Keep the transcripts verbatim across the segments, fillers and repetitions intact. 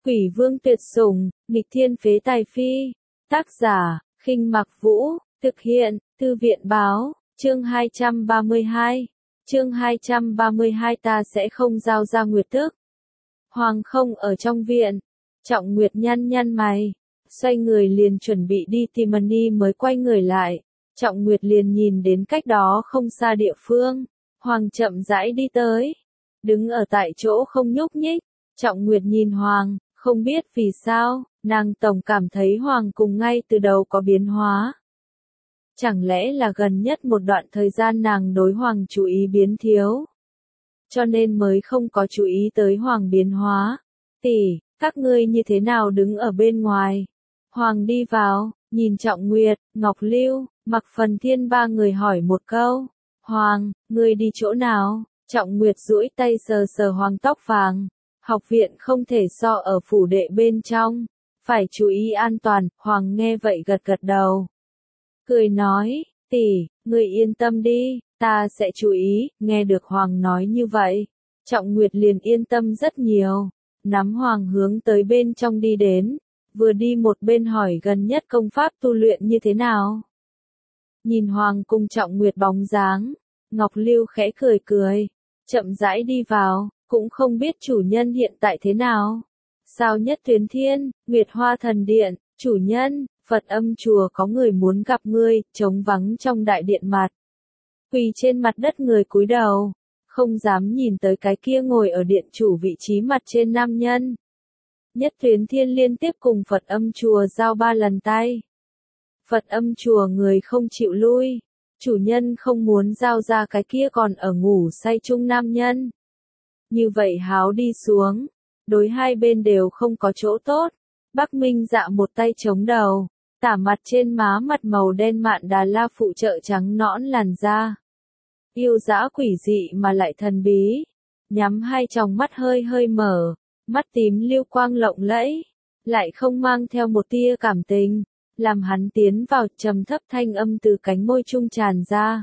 Quỷ vương tuyệt sủng, nghịch thiên phế tài phi. Tác giả, Khinh Mặc Vũ, thực hiện, Thư viện Báo, chương hai trăm ba mươi hai. Chương hai trăm ba mươi hai ta sẽ không giao ra Nguyệt Tước. Hoàng không ở trong viện, Trọng Nguyệt nhăn nhăn mày, xoay người liền chuẩn bị đi tìm Mani mới quay người lại. Trọng Nguyệt liền nhìn đến cách đó không xa địa phương, Hoàng chậm rãi đi tới, đứng ở tại chỗ không nhúc nhích. Trọng Nguyệt nhìn Hoàng, không biết vì sao, nàng tổng cảm thấy Hoàng cùng ngay từ đầu có biến hóa. Chẳng lẽ là gần nhất một đoạn thời gian nàng đối Hoàng chú ý biến thiếu, cho nên mới không có chú ý tới Hoàng biến hóa. Tỷ, các ngươi như thế nào đứng ở bên ngoài? Hoàng đi vào, nhìn Trọng Nguyệt, Ngọc Lưu, Mặc Phần Thiên ba người hỏi một câu. Hoàng, ngươi đi chỗ nào? Trọng Nguyệt duỗi tay sờ sờ Hoàng tóc vàng. Học viện không thể so ở phủ đệ bên trong, phải chú ý an toàn. Hoàng nghe vậy gật gật đầu, cười nói, tỷ, ngươi yên tâm đi, ta sẽ chú ý. Nghe được Hoàng nói như vậy, Trọng Nguyệt liền yên tâm rất nhiều, nắm Hoàng hướng tới bên trong đi đến, vừa đi một bên hỏi gần nhất công pháp tu luyện như thế nào. Nhìn Hoàng cùng Trọng Nguyệt bóng dáng, Ngọc Lưu khẽ cười cười, chậm rãi đi vào, cũng không biết chủ nhân hiện tại thế nào. Sao Nhất Tuyến Thiên, Nguyệt Hoa Thần Điện, chủ nhân, Phật Âm Chùa có người muốn gặp ngươi. Trống vắng trong đại điện mặt, quỳ trên mặt đất người cúi đầu, không dám nhìn tới cái kia ngồi ở điện chủ vị trí mặt trên nam nhân. Nhất Tuyến Thiên liên tiếp cùng Phật Âm Chùa giao ba lần tay. Phật Âm Chùa người không chịu lui, chủ nhân không muốn giao ra cái kia còn ở ngủ say chung nam nhân. Như vậy háo đi xuống, đối hai bên đều không có chỗ tốt. Bắc Minh Dạ một tay chống đầu, tả mặt trên má mặt màu đen Mạn Đà La phụ trợ trắng nõn làn da. Yêu dã quỷ dị mà lại thần bí, nhắm hai tròng mắt hơi hơi mở, mắt tím lưu quang lộng lẫy, lại không mang theo một tia cảm tình, làm hắn tiến vào. Trầm thấp thanh âm từ cánh môi trung tràn ra.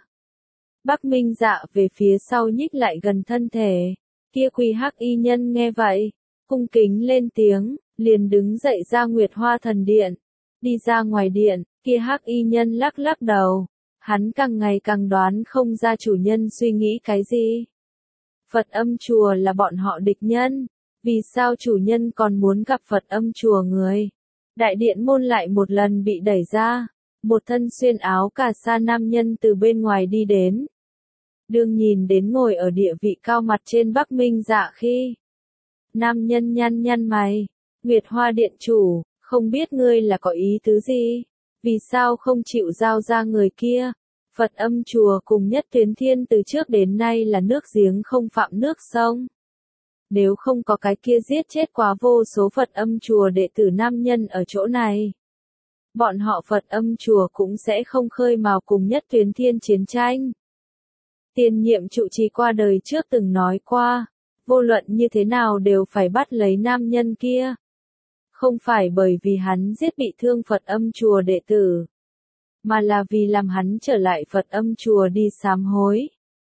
Bắc Minh Dạ về phía sau nhích lại gần thân thể. Kia Quỳ Hắc y nhân nghe vậy, cung kính lên tiếng, liền đứng dậy ra Nguyệt Hoa Thần Điện. Đi ra ngoài điện, kia Hắc y nhân lắc lắc đầu, hắn càng ngày càng đoán không ra chủ nhân suy nghĩ cái gì. Phật Âm Chùa là bọn họ địch nhân, vì sao chủ nhân còn muốn gặp Phật Âm Chùa người? Đại điện môn lại một lần bị đẩy ra, một thân xuyên áo cà sa nam nhân từ bên ngoài đi đến. Đương nhìn đến ngồi ở địa vị cao mặt trên Bắc Minh Dạ khi, nam nhân nhăn nhăn mày, Nguyệt Hoa Điện chủ, không biết ngươi là có ý tứ gì, vì sao không chịu giao ra người kia? Phật Âm Chùa cùng Nhất Tuyến Thiên từ trước đến nay là nước giếng không phạm nước sông. Nếu không có cái kia giết chết quá vô số Phật Âm Chùa đệ tử nam nhân ở chỗ này, bọn họ Phật Âm Chùa cũng sẽ không khơi mào cùng Nhất Tuyến Thiên chiến tranh. Tiền nhiệm trụ trì qua đời trước từng nói qua, vô luận như thế nào đều phải bắt lấy nam nhân kia. Không phải bởi vì hắn giết bị thương Phật Âm Chùa đệ tử, mà là vì làm hắn trở lại Phật Âm Chùa đi sám hối.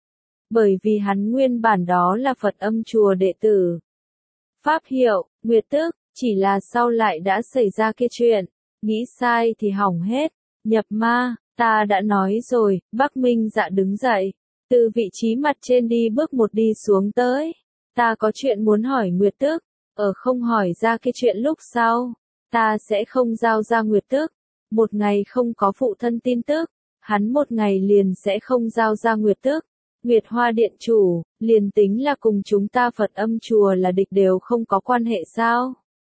Bởi vì hắn nguyên bản đó là Phật Âm Chùa đệ tử. Pháp hiệu, Nguyệt Tước, chỉ là sau lại đã xảy ra kia chuyện, nghĩ sai thì hỏng hết, nhập ma, ta đã nói rồi. Bắc Minh Dạ đứng dậy, từ vị trí mặt trên đi bước một đi xuống tới. Ta có chuyện muốn hỏi Nguyệt Tước, ở không hỏi ra cái chuyện lúc sau, ta sẽ không giao ra Nguyệt Tước. Một ngày không có phụ thân tin tức, hắn một ngày liền sẽ không giao ra Nguyệt Tước. Nguyệt Hoa Điện chủ, liền tính là cùng chúng ta Phật Âm Chùa là địch đều không có quan hệ sao?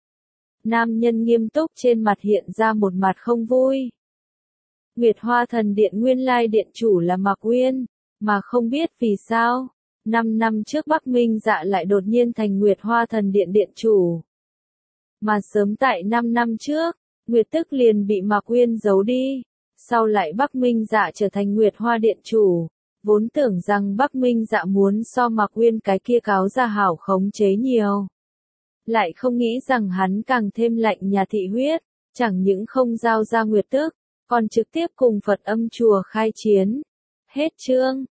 Nam nhân nghiêm túc trên mặt hiện ra một mặt không vui. Nguyệt Hoa Thần Điện nguyên lai điện chủ là Mạc Uyên, mà không biết vì sao, năm năm trước Bắc Minh Dạ lại đột nhiên thành Nguyệt Hoa Thần Điện điện chủ. Mà sớm tại năm năm trước, Nguyệt Tước liền bị Mạc Uyên giấu đi, sau lại Bắc Minh Dạ trở thành Nguyệt Hoa Điện chủ, vốn tưởng rằng Bắc Minh Dạ muốn so Mạc Uyên cái kia cáo ra hảo khống chế nhiều. Lại không nghĩ rằng hắn càng thêm lạnh nhà thị huyết, chẳng những không giao ra Nguyệt Tước, còn trực tiếp cùng Phật Âm Chùa khai chiến. Hết chương.